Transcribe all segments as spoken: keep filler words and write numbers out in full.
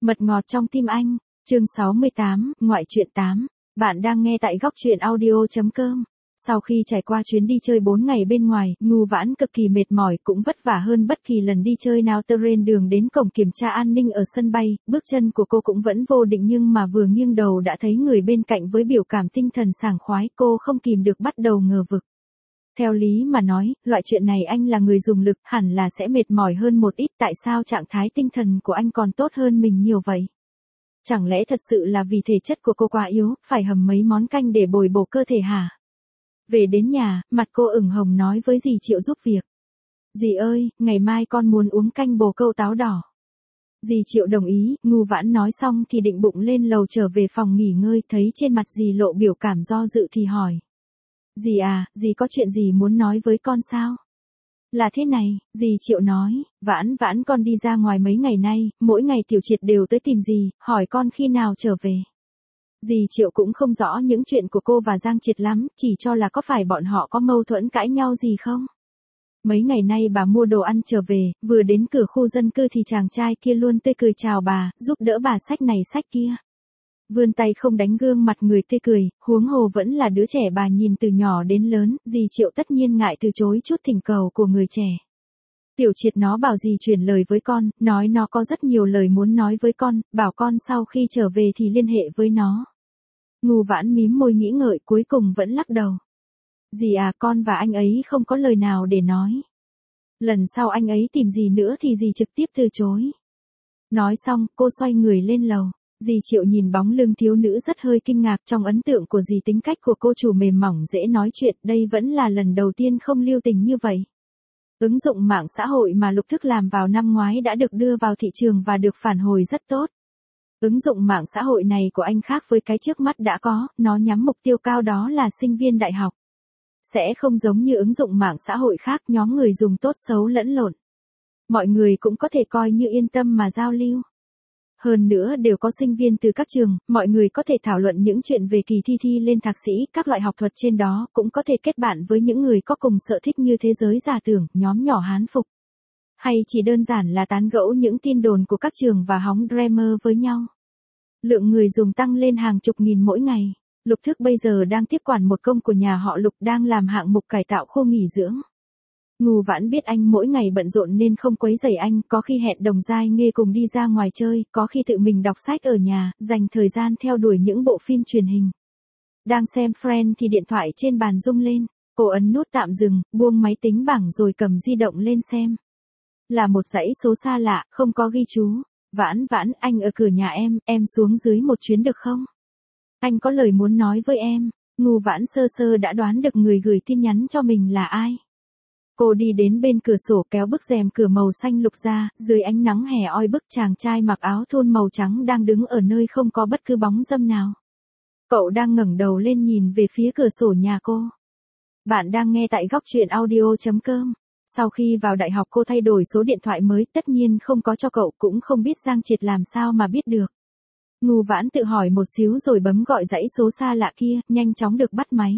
Mật ngọt trong tim anh, chương sáu mươi tám, ngoại truyện tám. Bạn đang nghe tại góc truyện audio chấm com. Sau khi trải qua chuyến đi chơi bốn ngày bên ngoài, Ngưu Vãn cực kỳ mệt mỏi, cũng vất vả hơn bất kỳ lần đi chơi nào. Trên đường đến cổng kiểm tra an ninh ở sân bay, bước chân của cô cũng vẫn vô định, nhưng mà vừa nghiêng đầu đã thấy người bên cạnh với biểu cảm tinh thần sảng khoái, cô không kìm được bắt đầu ngờ vực. Theo lý mà nói, loại chuyện này anh là người dùng lực, hẳn là sẽ mệt mỏi hơn một ít, tại sao trạng thái tinh thần của anh còn tốt hơn mình nhiều vậy? Chẳng lẽ thật sự là vì thể chất của cô quá yếu, phải hầm mấy món canh để bồi bổ cơ thể hả? Về đến nhà, mặt cô ửng hồng nói với dì Triệu giúp việc. Dì ơi, ngày mai con muốn uống canh bồ câu táo đỏ. Dì Triệu đồng ý. Ngưu Vãn nói xong thì định bụng lên lầu trở về phòng nghỉ ngơi, thấy trên mặt dì lộ biểu cảm do dự thì hỏi. Dì à, dì có chuyện gì muốn nói với con sao? Là thế này, dì Triệu nói, Vãn Vãn con đi ra ngoài mấy ngày nay, mỗi ngày Tiểu Triệt đều tới tìm dì, hỏi con khi nào trở về. Dì Triệu cũng không rõ những chuyện của cô và Giang Triệt lắm, chỉ cho là có phải bọn họ có mâu thuẫn cãi nhau gì không? Mấy ngày nay bà mua đồ ăn trở về, vừa đến cửa khu dân cư thì chàng trai kia luôn tươi cười chào bà, giúp đỡ bà xách này xách kia. Vươn tay không đánh gương mặt người tươi cười, huống hồ vẫn là đứa trẻ bà nhìn từ nhỏ đến lớn, dì Triệu tất nhiên ngại từ chối chút thỉnh cầu của người trẻ. Tiểu Triệt nó bảo dì truyền lời với con, nói nó có rất nhiều lời muốn nói với con, bảo con sau khi trở về thì liên hệ với nó. Ngưu Vãn mím môi nghĩ ngợi, cuối cùng vẫn lắc đầu. Dì à, con và anh ấy không có lời nào để nói. Lần sau anh ấy tìm dì nữa thì dì trực tiếp từ chối. Nói xong, cô xoay người lên lầu. Dì Triệu nhìn bóng lưng thiếu nữ rất hơi kinh ngạc, trong ấn tượng của dì tính cách của cô chủ mềm mỏng dễ nói chuyện, đây vẫn là lần đầu tiên không lưu tình như vậy. Ứng dụng mạng xã hội mà Lục Thức làm vào năm ngoái đã được đưa vào thị trường và được phản hồi rất tốt. Ứng dụng mạng xã hội này của anh khác với cái trước mắt đã có, nó nhắm mục tiêu cao đó là sinh viên đại học. Sẽ không giống như ứng dụng mạng xã hội khác, nhóm người dùng tốt xấu lẫn lộn. Mọi người cũng có thể coi như yên tâm mà giao lưu. Hơn nữa đều có sinh viên từ các trường, mọi người có thể thảo luận những chuyện về kỳ thi thi lên thạc sĩ, các loại học thuật trên đó, cũng có thể kết bạn với những người có cùng sở thích như thế giới giả tưởng, nhóm nhỏ hán phục. Hay chỉ đơn giản là tán gẫu những tin đồn của các trường và hóng drama với nhau. Lượng người dùng tăng lên hàng chục nghìn mỗi ngày. Lục Thức bây giờ đang tiếp quản một công của nhà họ Lục, đang làm hạng mục cải tạo khu nghỉ dưỡng. Ngưu Vãn biết anh mỗi ngày bận rộn nên không quấy rầy anh, có khi hẹn Đồng Giai Nghê cùng đi ra ngoài chơi, có khi tự mình đọc sách ở nhà, dành thời gian theo đuổi những bộ phim truyền hình. Đang xem Friends thì điện thoại trên bàn rung lên, cô ấn nút tạm dừng, buông máy tính bảng rồi cầm di động lên xem. Là một dãy số xa lạ, không có ghi chú. Vãn Vãn, anh ở cửa nhà em, em xuống dưới một chuyến được không? Anh có lời muốn nói với em. Ngưu Vãn sơ sơ đã đoán được người gửi tin nhắn cho mình là ai. Cô đi đến bên cửa sổ kéo bức rèm cửa màu xanh lục ra, dưới ánh nắng hè oi bức chàng trai mặc áo thun màu trắng đang đứng ở nơi không có bất cứ bóng dâm nào. Cậu đang ngẩng đầu lên nhìn về phía cửa sổ nhà cô. Bạn đang nghe tại góc truyện audio chấm com. Sau khi vào đại học cô thay đổi số điện thoại mới, tất nhiên không có cho cậu, cũng không biết Giang Triệt làm sao mà biết được. Ngưu Vãn tự hỏi một xíu rồi bấm gọi dãy số xa lạ kia, nhanh chóng được bắt máy.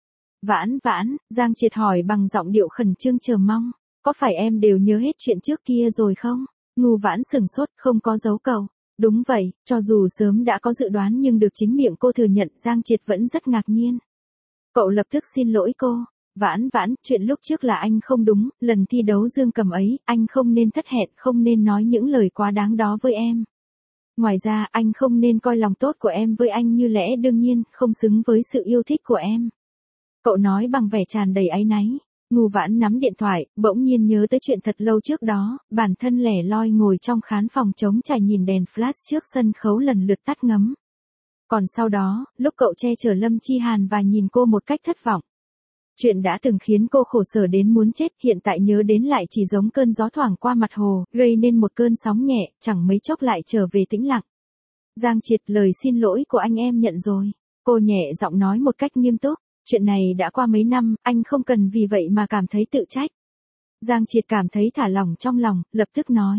Vãn Vãn, Giang Triệt hỏi bằng giọng điệu khẩn trương chờ mong, có phải em đều nhớ hết chuyện trước kia rồi không? Ngưu Vãn sừng sốt, không có giấu cậu. Đúng vậy, cho dù sớm đã có dự đoán nhưng được chính miệng cô thừa nhận, Giang Triệt vẫn rất ngạc nhiên. Cậu lập tức xin lỗi cô. Vãn Vãn, chuyện lúc trước là anh không đúng, lần thi đấu Dương Cầm ấy, anh không nên thất hẹn, không nên nói những lời quá đáng đó với em. Ngoài ra, anh không nên coi lòng tốt của em với anh như lẽ đương nhiên, không xứng với sự yêu thích của em. Cậu nói bằng vẻ tràn đầy áy náy. Ngưu Vãn nắm điện thoại, bỗng nhiên nhớ tới chuyện thật lâu trước đó, bản thân lẻ loi ngồi trong khán phòng trống trải nhìn đèn flash trước sân khấu lần lượt tắt ngấm. Còn sau đó, lúc cậu che chở Lâm Chi Hàn và nhìn cô một cách thất vọng. Chuyện đã từng khiến cô khổ sở đến muốn chết, hiện tại nhớ đến lại chỉ giống cơn gió thoảng qua mặt hồ, gây nên một cơn sóng nhẹ, chẳng mấy chốc lại trở về tĩnh lặng. Giang Triệt, lời xin lỗi của anh em nhận rồi. Cô nhẹ giọng nói một cách nghiêm túc. Chuyện này đã qua mấy năm, anh không cần vì vậy mà cảm thấy tự trách. Giang Triệt cảm thấy thả lỏng trong lòng, lập tức nói.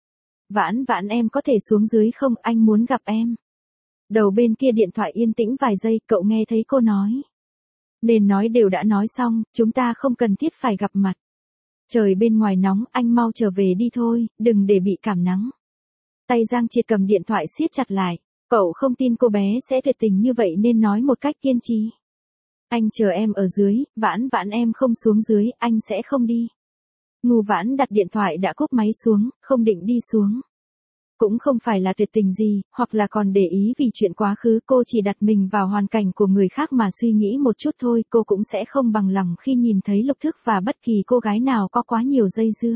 Vãn Vãn, em có thể xuống dưới không, anh muốn gặp em. Đầu bên kia điện thoại yên tĩnh vài giây, cậu nghe thấy cô nói. Nên nói đều đã nói xong, chúng ta không cần thiết phải gặp mặt. Trời bên ngoài nóng, anh mau trở về đi thôi, đừng để bị cảm nắng. Tay Giang Triệt cầm điện thoại siết chặt lại. Cậu không tin cô bé sẽ tuyệt tình như vậy nên nói một cách kiên trì. Anh chờ em ở dưới, Vãn Vãn em không xuống dưới, anh sẽ không đi. Ngô Vãn đặt điện thoại đã cúp máy xuống, không định đi xuống. Cũng không phải là tuyệt tình gì, hoặc là còn để ý vì chuyện quá khứ, cô chỉ đặt mình vào hoàn cảnh của người khác mà suy nghĩ một chút thôi, cô cũng sẽ không bằng lòng khi nhìn thấy Lục Thức và bất kỳ cô gái nào có quá nhiều dây dưa.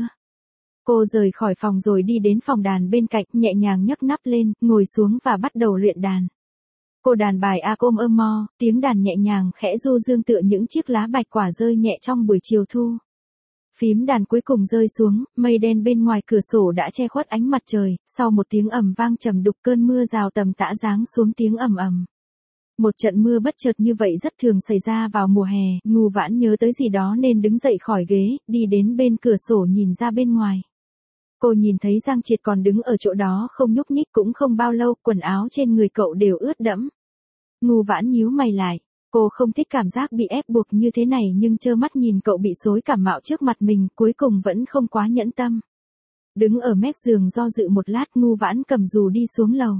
Cô rời khỏi phòng rồi đi đến phòng đàn bên cạnh, nhẹ nhàng nhấc nắp lên, ngồi xuống và bắt đầu luyện đàn. Cô đàn bài A Côm Ơ Mo, tiếng đàn nhẹ nhàng khẽ du dương tựa những chiếc lá bạch quả rơi nhẹ trong buổi chiều thu. Phím đàn cuối cùng rơi xuống, mây đen bên ngoài cửa sổ đã che khuất ánh mặt trời, sau một tiếng ầm vang trầm đục cơn mưa rào tầm tã giáng xuống tiếng ầm ầm. Một trận mưa bất chợt như vậy rất thường xảy ra vào mùa hè, Ngô Vãn nhớ tới gì đó nên đứng dậy khỏi ghế, đi đến bên cửa sổ nhìn ra bên ngoài. Cô nhìn thấy Giang Triệt còn đứng ở chỗ đó không nhúc nhích, cũng không bao lâu, quần áo trên người cậu đều ướt đẫm. Ngô Vãn nhíu mày lại. Cô không thích cảm giác bị ép buộc như thế này nhưng trơ mắt nhìn cậu bị xối cảm mạo trước mặt mình, cuối cùng vẫn không quá nhẫn tâm. Đứng ở mép giường do dự một lát, Ngô Vãn cầm dù đi xuống lầu.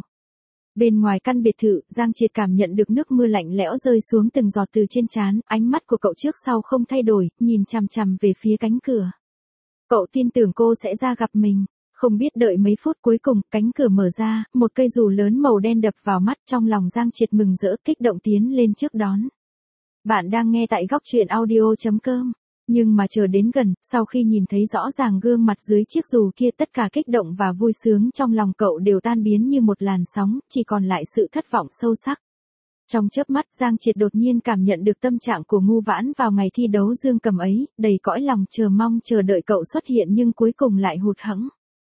Bên ngoài căn biệt thự, Giang Triệt cảm nhận được nước mưa lạnh lẽo rơi xuống từng giọt từ trên trán, ánh mắt của cậu trước sau không thay đổi, nhìn chằm chằm về phía cánh cửa. Cậu tin tưởng cô sẽ ra gặp mình. Không biết đợi mấy phút, cuối cùng, cánh cửa mở ra, một cây dù lớn màu đen đập vào mắt, trong lòng Giang Triệt mừng rỡ, kích động tiến lên trước đón. Bạn đang nghe tại góc truyện audio chấm com. Nhưng mà chờ đến gần, sau khi nhìn thấy rõ ràng gương mặt dưới chiếc dù kia, tất cả kích động và vui sướng trong lòng cậu đều tan biến như một làn sóng, chỉ còn lại sự thất vọng sâu sắc. Trong chớp mắt, Giang Triệt đột nhiên cảm nhận được tâm trạng của Ngô Vãn vào ngày thi đấu dương cầm ấy, đầy cõi lòng chờ mong chờ đợi cậu xuất hiện nhưng cuối cùng lại hụt hẫng.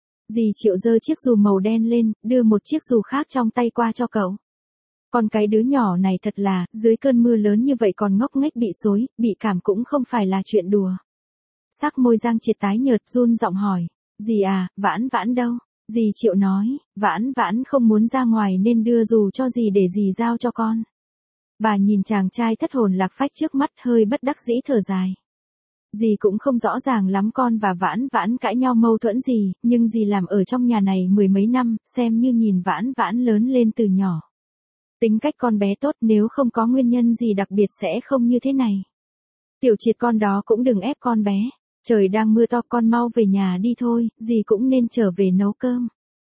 Dì Triệu giơ chiếc dù màu đen lên, đưa một chiếc dù khác trong tay qua cho cậu. Còn cái đứa nhỏ này thật là, dưới cơn mưa lớn như vậy còn ngốc nghếch bị xối, bị cảm cũng không phải là chuyện đùa. Sắc môi Giang Triệt tái nhợt, run giọng hỏi, dì à, Vãn Vãn đâu? Dì Triệu nói, Vãn Vãn không muốn ra ngoài nên đưa dù cho dì để dì giao cho con. Bà nhìn chàng trai thất hồn lạc phách trước mắt, hơi bất đắc dĩ thở dài. Dì cũng không rõ ràng lắm con và Vãn Vãn cãi nhau mâu thuẫn gì, nhưng dì làm ở trong nhà này mười mấy năm, xem như nhìn Vãn Vãn lớn lên từ nhỏ. Tính cách con bé tốt, nếu không có nguyên nhân gì đặc biệt sẽ không như thế này. Tiểu Triệt con đó cũng đừng ép con bé. Trời đang mưa to, con mau về nhà đi thôi, dì cũng nên trở về nấu cơm.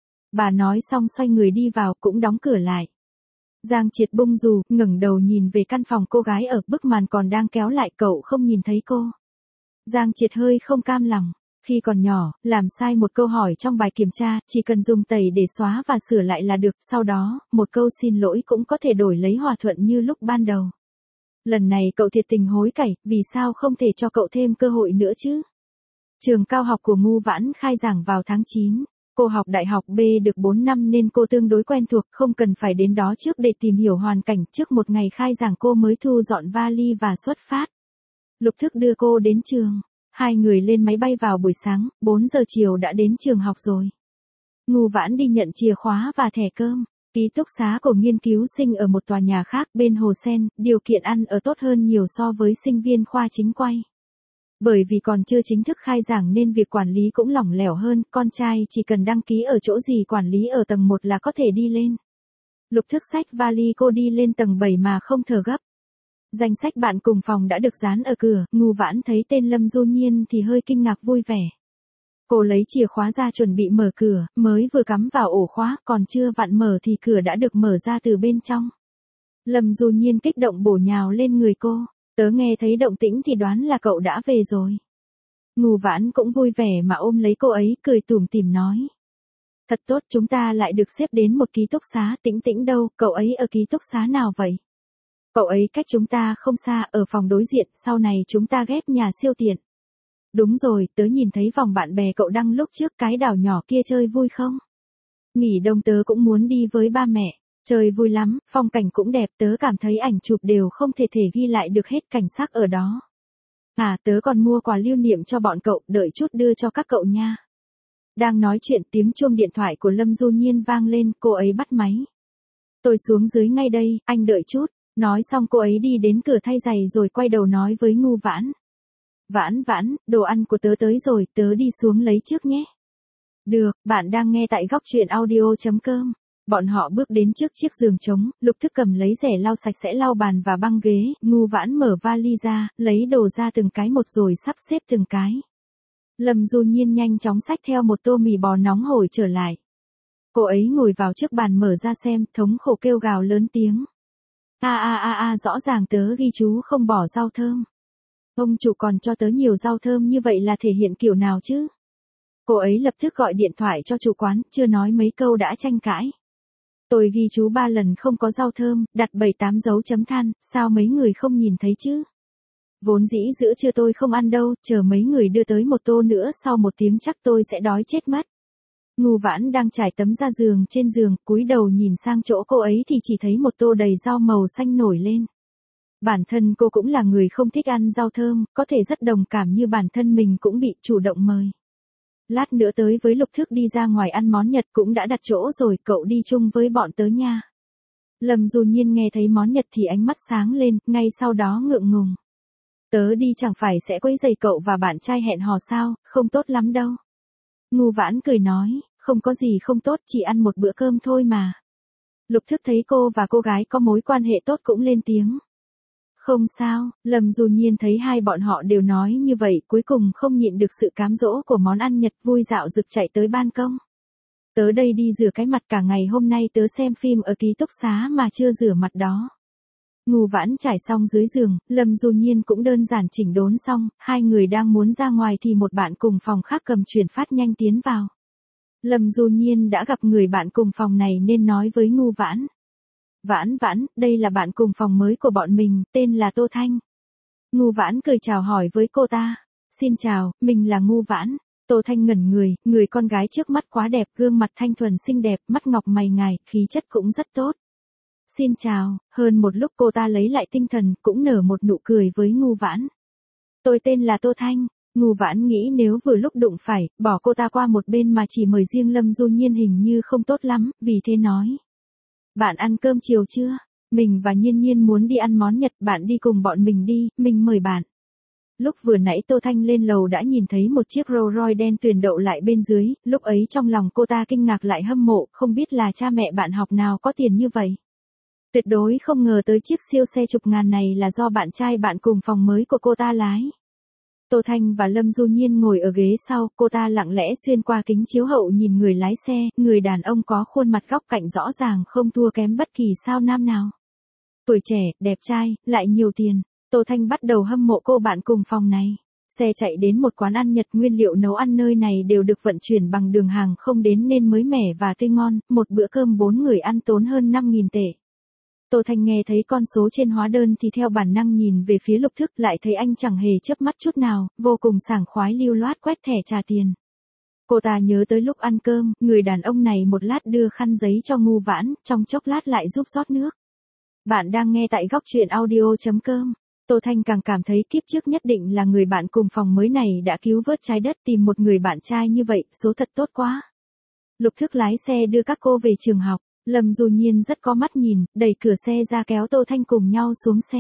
Bà nói xong xoay người đi vào, cũng đóng cửa lại. Giang Triệt bung dù, ngẩng đầu nhìn về căn phòng cô gái ở bức màn còn đang kéo lại, cậu không nhìn thấy cô. Giang Triệt hơi không cam lòng. Khi còn nhỏ, làm sai một câu hỏi trong bài kiểm tra, chỉ cần dùng tẩy để xóa và sửa lại là được, sau đó, một câu xin lỗi cũng có thể đổi lấy hòa thuận như lúc ban đầu. Lần này cậu thiệt tình hối cải, vì sao không thể cho cậu thêm cơ hội nữa chứ? Trường cao học của Ngô Vãn khai giảng vào tháng chín. Cô học đại học B được bốn năm nên cô tương đối quen thuộc, không cần phải đến đó trước để tìm hiểu hoàn cảnh. Trước một ngày khai giảng cô mới thu dọn vali và xuất phát. Lục Thức đưa cô đến trường. Hai người lên máy bay vào buổi sáng, bốn giờ chiều đã đến trường học rồi. Ngô Vãn đi nhận chìa khóa và thẻ cơm. Ký túc xá của nghiên cứu sinh ở một tòa nhà khác bên Hồ Sen, điều kiện ăn ở tốt hơn nhiều so với sinh viên khoa chính quay. Bởi vì còn chưa chính thức khai giảng nên việc quản lý cũng lỏng lẻo hơn, con trai chỉ cần đăng ký ở chỗ gì quản lý ở tầng một là có thể đi lên. Lục Thức xách vali cô đi lên tầng bảy mà không thở gấp. Danh sách bạn cùng phòng đã được dán ở cửa, Ngô Vãn thấy tên Lâm Du Nhiên thì hơi kinh ngạc vui vẻ. Cô lấy chìa khóa ra chuẩn bị mở cửa, mới vừa cắm vào ổ khóa, còn chưa vặn mở thì cửa đã được mở ra từ bên trong. Lâm Du Nhiên kích động bổ nhào lên người cô, tớ nghe thấy động tĩnh thì đoán là cậu đã về rồi. Ngô Vãn cũng vui vẻ mà ôm lấy cô ấy, cười tủm tỉm nói. Thật tốt, chúng ta lại được xếp đến một ký túc xá. Tĩnh Tĩnh đâu, cậu ấy ở ký túc xá nào vậy? Cậu ấy cách chúng ta không xa, ở phòng đối diện, sau này chúng ta ghép nhà siêu tiện. Đúng rồi, tớ nhìn thấy vòng bạn bè cậu đăng lúc trước, cái đảo nhỏ kia chơi vui không? Nghỉ đông tớ cũng muốn đi với ba mẹ, chơi vui lắm, phong cảnh cũng đẹp, tớ cảm thấy ảnh chụp đều không thể thể ghi lại được hết cảnh sắc ở đó. À, tớ còn mua quà lưu niệm cho bọn cậu, đợi chút đưa cho các cậu nha. Đang nói chuyện, tiếng chuông điện thoại của Lâm Du Nhiên vang lên, cô ấy bắt máy. Tôi xuống dưới ngay đây, anh đợi chút. Nói xong cô ấy đi đến cửa thay giày rồi quay đầu nói với Ngô Vãn. Vãn Vãn, đồ ăn của tớ tới rồi, tớ đi xuống lấy trước nhé. Được, bạn đang nghe tại góc truyện audio.com. Bọn họ bước đến trước chiếc giường trống, Lục Thức cầm lấy rẻ lau sạch sẽ lau bàn và băng ghế, Ngu Vãn mở vali ra, lấy đồ ra từng cái một rồi sắp xếp từng cái. Lâm Du Nhiên nhanh chóng xách theo một tô mì bò nóng hổi trở lại. Cô ấy ngồi vào trước bàn mở ra xem, thống khổ kêu gào lớn tiếng. A a a a rõ ràng tớ ghi chú không bỏ rau thơm. Ông chủ còn cho tớ nhiều rau thơm như vậy là thể hiện kiểu nào chứ? Cô ấy lập tức gọi điện thoại cho chủ quán, chưa nói mấy câu đã tranh cãi. Tôi ghi chú ba lần không có rau thơm, đặt bảy tám dấu chấm than, sao mấy người không nhìn thấy chứ? Vốn dĩ giữa trưa tôi không ăn đâu, chờ mấy người đưa tới một tô nữa sau một tiếng chắc tôi sẽ đói chết mất. Ngu Vãn đang trải tấm ra giường trên giường, cúi đầu nhìn sang chỗ cô ấy thì chỉ thấy một tô đầy rau màu xanh nổi lên. Bản thân cô cũng là người không thích ăn rau thơm, có thể rất đồng cảm như bản thân mình cũng bị chủ động mời. Lát nữa tới với Lục Thức đi ra ngoài ăn món Nhật cũng đã đặt chỗ rồi, cậu đi chung với bọn tớ nha. Lâm Du Nhiên nghe thấy món Nhật thì ánh mắt sáng lên, ngay sau đó ngượng ngùng. Tớ đi chẳng phải sẽ quấy rầy cậu và bạn trai hẹn hò sao, không tốt lắm đâu. Ngu Vãn cười nói, không có gì không tốt, chỉ ăn một bữa cơm thôi mà. Lục Thức thấy cô và cô gái có mối quan hệ tốt cũng lên tiếng. Không sao, Lâm Du Nhiên thấy hai bọn họ đều nói như vậy, cuối cùng không nhịn được sự cám dỗ của món ăn Nhật, vui dạo rực chạy tới ban công. Tớ đây đi rửa cái mặt, cả ngày hôm nay tớ xem phim ở ký túc xá mà chưa rửa mặt đó. Ngu Vãn trải xong dưới giường, Lâm Du Nhiên cũng đơn giản chỉnh đốn xong, hai người đang muốn ra ngoài thì một bạn cùng phòng khác cầm truyền phát nhanh tiến vào. Lâm Du Nhiên đã gặp người bạn cùng phòng này nên nói với Ngu Vãn. Vãn Vãn, đây là bạn cùng phòng mới của bọn mình, tên là Tô Thanh. Ngu Vãn cười chào hỏi với cô ta. Xin chào, mình là Ngu Vãn. Tô Thanh ngẩn người, người con gái trước mắt quá đẹp, gương mặt thanh thuần xinh đẹp, mắt ngọc mày ngài, khí chất cũng rất tốt. Xin chào, hơn một lúc cô ta lấy lại tinh thần, cũng nở một nụ cười với Ngu Vãn. Tôi tên là Tô Thanh. Ngu Vãn nghĩ nếu vừa lúc đụng phải, bỏ cô ta qua một bên mà chỉ mời riêng Lâm Du Nhiên hình như không tốt lắm, vì thế nói. Bạn ăn cơm chiều chưa? Mình và Nhiên Nhiên muốn đi ăn món Nhật, bạn đi cùng bọn mình đi, mình mời bạn. Lúc vừa nãy Tô Thanh lên lầu đã nhìn thấy một chiếc Rolls Royce đen tuyền đậu lại bên dưới, lúc ấy trong lòng cô ta kinh ngạc lại hâm mộ, không biết là cha mẹ bạn học nào có tiền như vậy. Tuyệt đối không ngờ tới chiếc siêu xe chục ngàn này là do bạn trai bạn cùng phòng mới của cô ta lái. Tô Thanh và Lâm Du Nhiên ngồi ở ghế sau, cô ta lặng lẽ xuyên qua kính chiếu hậu nhìn người lái xe, người đàn ông có khuôn mặt góc cạnh rõ ràng không thua kém bất kỳ sao nam nào. Tuổi trẻ, đẹp trai, lại nhiều tiền, Tô Thanh bắt đầu hâm mộ cô bạn cùng phòng này. Xe chạy đến một quán ăn Nhật, nguyên liệu nấu ăn nơi này đều được vận chuyển bằng đường hàng không đến nên mới mẻ và tươi ngon, một bữa cơm bốn người ăn tốn hơn năm nghìn tệ. Tô Thanh nghe thấy con số trên hóa đơn thì theo bản năng nhìn về phía Lục Thức, lại thấy anh chẳng hề chớp mắt chút nào, vô cùng sảng khoái lưu loát quét thẻ trả tiền. Cô ta nhớ tới lúc ăn cơm, người đàn ông này một lát đưa khăn giấy cho Ngu Vãn, trong chốc lát lại giúp rót nước. Bạn đang nghe tại góc truyện audio.com. Tô Thanh càng cảm thấy kiếp trước nhất định là người bạn cùng phòng mới này đã cứu vớt trái đất, tìm một người bạn trai như vậy, số thật tốt quá. Lục Thức lái xe đưa các cô về trường học. Lâm Du Nhiên rất có mắt nhìn, đẩy cửa xe ra kéo Tô Thanh cùng nhau xuống xe.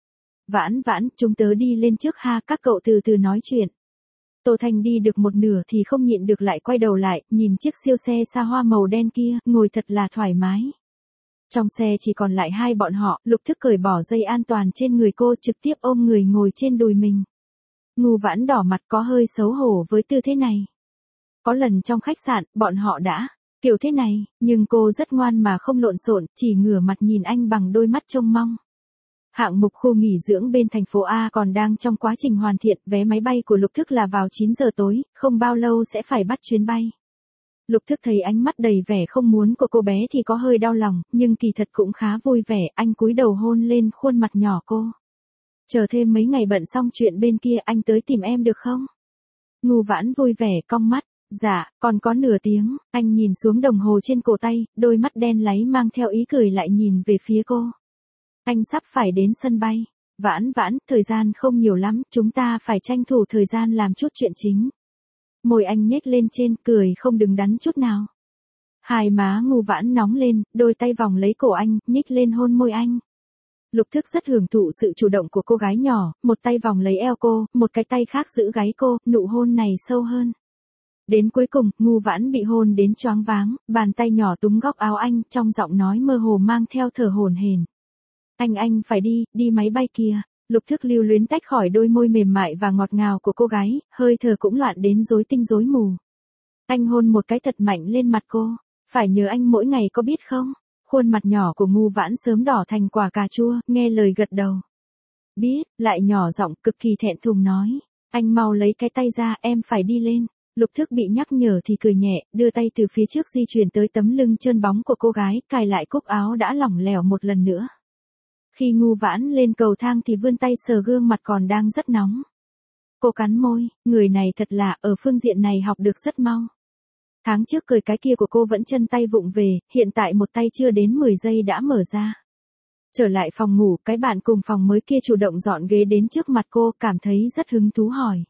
Vãn Vãn, chúng tớ đi lên trước ha, các cậu từ từ nói chuyện. Tô Thanh đi được một nửa thì không nhịn được lại quay đầu lại, nhìn chiếc siêu xe xa hoa màu đen kia, ngồi thật là thoải mái. Trong xe chỉ còn lại hai bọn họ, Lục Thức cởi bỏ dây an toàn trên người cô, trực tiếp ôm người ngồi trên đùi mình. Ngu Vãn đỏ mặt, có hơi xấu hổ với tư thế này. Có lần trong khách sạn, bọn họ đã kiểu thế này, nhưng cô rất ngoan mà không lộn xộn, chỉ ngửa mặt nhìn anh bằng đôi mắt trông mong. Hạng mục khu nghỉ dưỡng bên thành phố A còn đang trong quá trình hoàn thiện, vé máy bay của Lục Thức là vào chín giờ tối, không bao lâu sẽ phải bắt chuyến bay. Lục Thức thấy ánh mắt đầy vẻ không muốn của cô bé thì có hơi đau lòng, nhưng kỳ thật cũng khá vui vẻ, anh cúi đầu hôn lên khuôn mặt nhỏ cô. Chờ thêm mấy ngày bận xong chuyện bên kia anh tới tìm em được không? Ngu Vãn vui vẻ cong mắt. Dạ, còn có nửa tiếng, anh nhìn xuống đồng hồ trên cổ tay, đôi mắt đen láy mang theo ý cười lại nhìn về phía cô. Anh sắp phải đến sân bay. Vãn Vãn, thời gian không nhiều lắm, chúng ta phải tranh thủ thời gian làm chút chuyện chính. Môi anh nhếch lên trên, cười không đứng đắn chút nào. Hai má Ngu Vãn nóng lên, đôi tay vòng lấy cổ anh, nhích lên hôn môi anh. Lục Thức rất hưởng thụ sự chủ động của cô gái nhỏ, một tay vòng lấy eo cô, một cái tay khác giữ gáy cô, nụ hôn này sâu hơn. Đến cuối cùng, Ngu Vãn bị hôn đến choáng váng, bàn tay nhỏ túm góc áo anh, trong giọng nói mơ hồ mang theo thở hổn hển. Anh anh phải đi, đi máy bay kìa. Lục Thức lưu luyến tách khỏi đôi môi mềm mại và ngọt ngào của cô gái, hơi thở cũng loạn đến rối tinh rối mù. Anh hôn một cái thật mạnh lên mặt cô. Phải nhớ anh mỗi ngày có biết không? Khuôn mặt nhỏ của Ngu Vãn sớm đỏ thành quả cà chua, nghe lời gật đầu. Biết, lại nhỏ giọng cực kỳ thẹn thùng nói. Anh mau lấy cái tay ra, em phải đi lên. Lục Thức bị nhắc nhở thì cười nhẹ, đưa tay từ phía trước di chuyển tới tấm lưng trơn bóng của cô gái, cài lại cúc áo đã lỏng lẻo một lần nữa. Khi Ngu Vãn lên cầu thang thì vươn tay sờ gương mặt còn đang rất nóng. Cô cắn môi, người này thật lạ, ở phương diện này học được rất mau. Tháng trước cười cái kia của cô vẫn chân tay vụng về, hiện tại một tay chưa đến mười giây đã mở ra. Trở lại phòng ngủ, cái bạn cùng phòng mới kia chủ động dọn ghế đến trước mặt cô, cảm thấy rất hứng thú hỏi.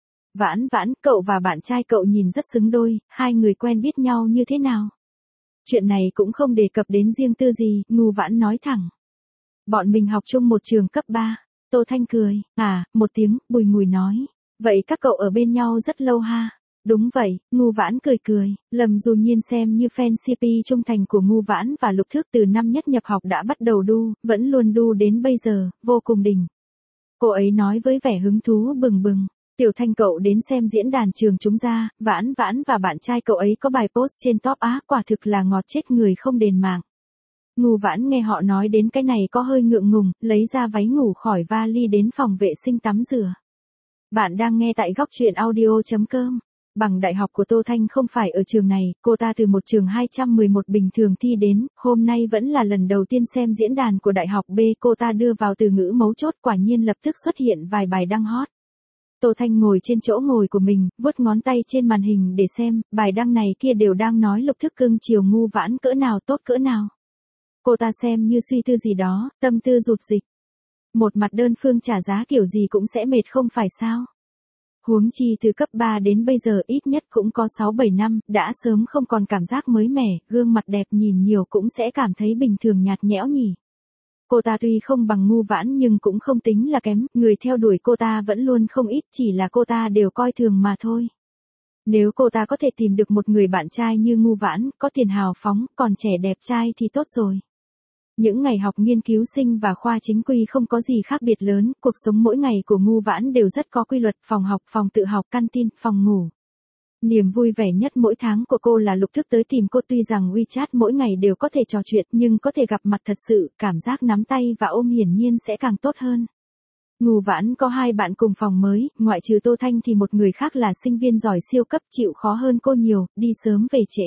Vãn Vãn, cậu và bạn trai cậu nhìn rất xứng đôi, hai người quen biết nhau như thế nào? Chuyện này cũng không đề cập đến riêng tư gì, Ngu Vãn nói thẳng. Bọn mình học chung một trường cấp ba. Tô Thanh cười, à, một tiếng, bùi ngùi nói. Vậy các cậu ở bên nhau rất lâu ha? Đúng vậy, Ngu Vãn cười cười, Lâm Du Nhiên xem như fan xê pê trung thành của Ngu Vãn và Lục Thức từ năm nhất nhập học đã bắt đầu đu, vẫn luôn đu đến bây giờ, vô cùng đỉnh. Cô ấy nói với vẻ hứng thú bừng bừng. Tiểu Thanh cậu đến xem diễn đàn trường chúng ra, Vãn Vãn và bạn trai cậu ấy có bài post trên top á, quả thực là ngọt chết người không đền mạng. Ngu Vãn nghe họ nói đến cái này có hơi ngượng ngùng, lấy ra váy ngủ khỏi vali đến phòng vệ sinh tắm rửa. Bạn đang nghe tại góc truyện audio chấm com. Bằng đại học của Tô Thanh không phải ở trường này, cô ta từ một trường hai trăm mười một bình thường thi đến, hôm nay vẫn là lần đầu tiên xem diễn đàn của đại học B, cô ta đưa vào từ ngữ mấu chốt, quả nhiên lập tức xuất hiện vài bài đăng hot. Tô Thanh ngồi trên chỗ ngồi của mình, vuốt ngón tay trên màn hình để xem, bài đăng này kia đều đang nói Lục Thức cưng chiều Ngu Vãn cỡ nào tốt cỡ nào. Cô ta xem như suy tư gì đó, tâm tư rụt dịch. Một mặt đơn phương trả giá kiểu gì cũng sẽ mệt không phải sao. Huống chi từ cấp ba đến bây giờ ít nhất cũng có sáu bảy năm, đã sớm không còn cảm giác mới mẻ, gương mặt đẹp nhìn nhiều cũng sẽ cảm thấy bình thường nhạt nhẽo nhỉ. Cô ta tuy không bằng Ngu Vãn nhưng cũng không tính là kém, người theo đuổi cô ta vẫn luôn không ít, chỉ là cô ta đều coi thường mà thôi. Nếu cô ta có thể tìm được một người bạn trai như Ngu Vãn, có tiền hào phóng, còn trẻ đẹp trai thì tốt rồi. Những ngày học nghiên cứu sinh và khoa chính quy không có gì khác biệt lớn, cuộc sống mỗi ngày của Ngu Vãn đều rất có quy luật, phòng học, phòng tự học, canteen, phòng ngủ. Niềm vui vẻ nhất mỗi tháng của cô là Lục Thức tới tìm cô, tuy rằng WeChat mỗi ngày đều có thể trò chuyện nhưng có thể gặp mặt thật sự, cảm giác nắm tay và ôm hiển nhiên sẽ càng tốt hơn. Ngu Vãn có hai bạn cùng phòng mới, ngoại trừ Tô Thanh thì một người khác là sinh viên giỏi siêu cấp chịu khó hơn cô nhiều, đi sớm về trễ.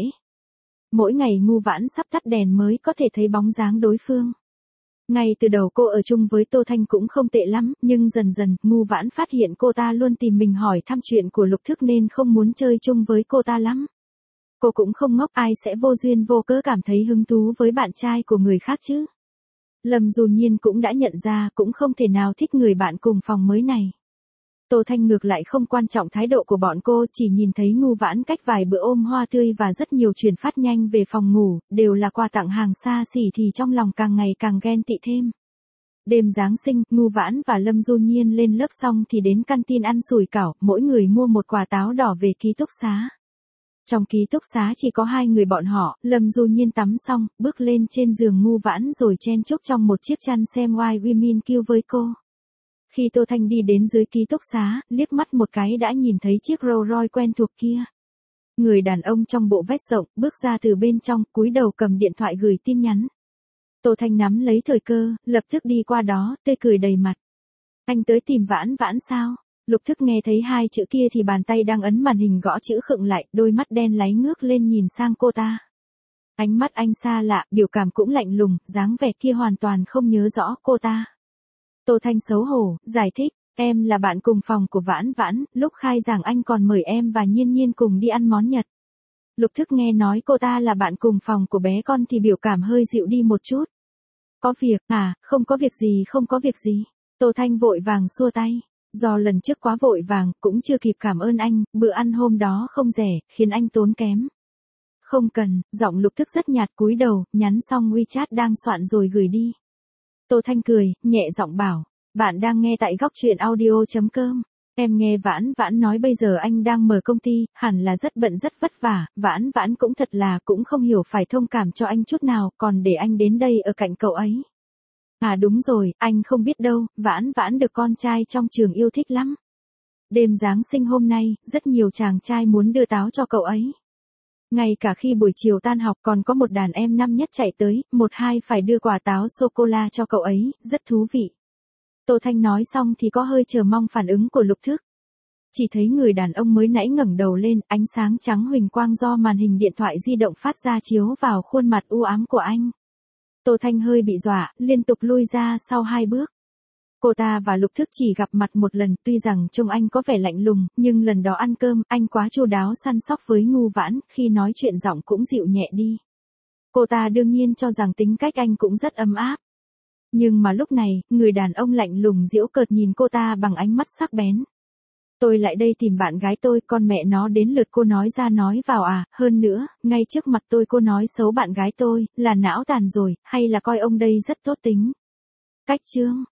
Mỗi ngày Ngu Vãn sắp tắt đèn mới có thể thấy bóng dáng đối phương. Ngay từ đầu cô ở chung với Tô Thanh cũng không tệ lắm, nhưng dần dần, Ngu Vãn phát hiện cô ta luôn tìm mình hỏi thăm chuyện của Lục Thức nên không muốn chơi chung với cô ta lắm. Cô cũng không ngốc, ai sẽ vô duyên vô cớ cảm thấy hứng thú với bạn trai của người khác chứ. Lâm Du Nhiên cũng đã nhận ra, cũng không thể nào thích người bạn cùng phòng mới này. Tô Thanh ngược lại không quan trọng thái độ của bọn cô, chỉ nhìn thấy Ngu Vãn cách vài bữa ôm hoa tươi và rất nhiều chuyển phát nhanh về phòng ngủ, đều là quà tặng hàng xa xỉ thì trong lòng càng ngày càng ghen tị thêm. Đêm Giáng sinh, Ngu Vãn và Lâm Du Nhiên lên lớp xong thì đến canteen ăn sủi cảo, mỗi người mua một quả táo đỏ về ký túc xá. Trong ký túc xá chỉ có hai người bọn họ, Lâm Du Nhiên tắm xong, bước lên trên giường Ngu Vãn rồi chen chúc trong một chiếc chăn xem Why Women Kill với cô. Khi Tô Thanh đi đến dưới ký túc xá, liếc mắt một cái đã nhìn thấy chiếc Rolls Royce quen thuộc kia. Người đàn ông trong bộ vest rộng, bước ra từ bên trong, cúi đầu cầm điện thoại gửi tin nhắn. Tô Thanh nắm lấy thời cơ, lập tức đi qua đó, tươi cười đầy mặt. Anh tới tìm Vãn Vãn sao? Lục Thức nghe thấy hai chữ kia thì bàn tay đang ấn màn hình gõ chữ khựng lại, đôi mắt đen láy ngước lên nhìn sang cô ta. Ánh mắt anh xa lạ, biểu cảm cũng lạnh lùng, dáng vẻ kia hoàn toàn không nhớ rõ cô ta. Tô Thanh xấu hổ, giải thích, em là bạn cùng phòng của Vãn Vãn, lúc khai giảng anh còn mời em và Nhiên Nhiên cùng đi ăn món Nhật. Lục Thức nghe nói cô ta là bạn cùng phòng của bé con thì biểu cảm hơi dịu đi một chút. Có việc, à, không có việc gì không có việc gì. Tô Thanh vội vàng xua tay, do lần trước quá vội vàng, cũng chưa kịp cảm ơn anh, bữa ăn hôm đó không rẻ, khiến anh tốn kém. Không cần, giọng Lục Thức rất nhạt, cúi đầu, nhắn xong WeChat đang soạn rồi gửi đi. Tô Thanh cười, nhẹ giọng bảo, bạn đang nghe tại góc truyện audio chấm com. Em nghe Vãn Vãn nói bây giờ anh đang mở công ty, hẳn là rất bận rất vất vả, Vãn Vãn cũng thật là cũng không hiểu phải thông cảm cho anh chút nào, còn để anh đến đây ở cạnh cậu ấy. À đúng rồi, anh không biết đâu, Vãn Vãn được con trai trong trường yêu thích lắm. Đêm Giáng sinh hôm nay, rất nhiều chàng trai muốn đưa táo cho cậu ấy. Ngay cả khi buổi chiều tan học còn có một đàn em năm nhất chạy tới, một hai phải đưa quả táo sô-cô-la cho cậu ấy, rất thú vị. Tô Thanh nói xong thì có hơi chờ mong phản ứng của Lục Thức. Chỉ thấy người đàn ông mới nãy ngẩng đầu lên, ánh sáng trắng huỳnh quang do màn hình điện thoại di động phát ra chiếu vào khuôn mặt u ám của anh. Tô Thanh hơi bị dọa, liên tục lui ra sau hai bước. Cô ta và Lục Thức chỉ gặp mặt một lần, tuy rằng trông anh có vẻ lạnh lùng, nhưng lần đó ăn cơm, anh quá chu đáo săn sóc với Ngu Vãn, khi nói chuyện giọng cũng dịu nhẹ đi. Cô ta đương nhiên cho rằng tính cách anh cũng rất ấm áp. Nhưng mà lúc này, người đàn ông lạnh lùng giễu cợt nhìn cô ta bằng ánh mắt sắc bén. Tôi lại đây tìm bạn gái tôi, con mẹ nó đến lượt cô nói ra nói vào à, hơn nữa, ngay trước mặt tôi cô nói xấu bạn gái tôi, là não tàn rồi, hay là coi ông đây rất tốt tính. Cách chương.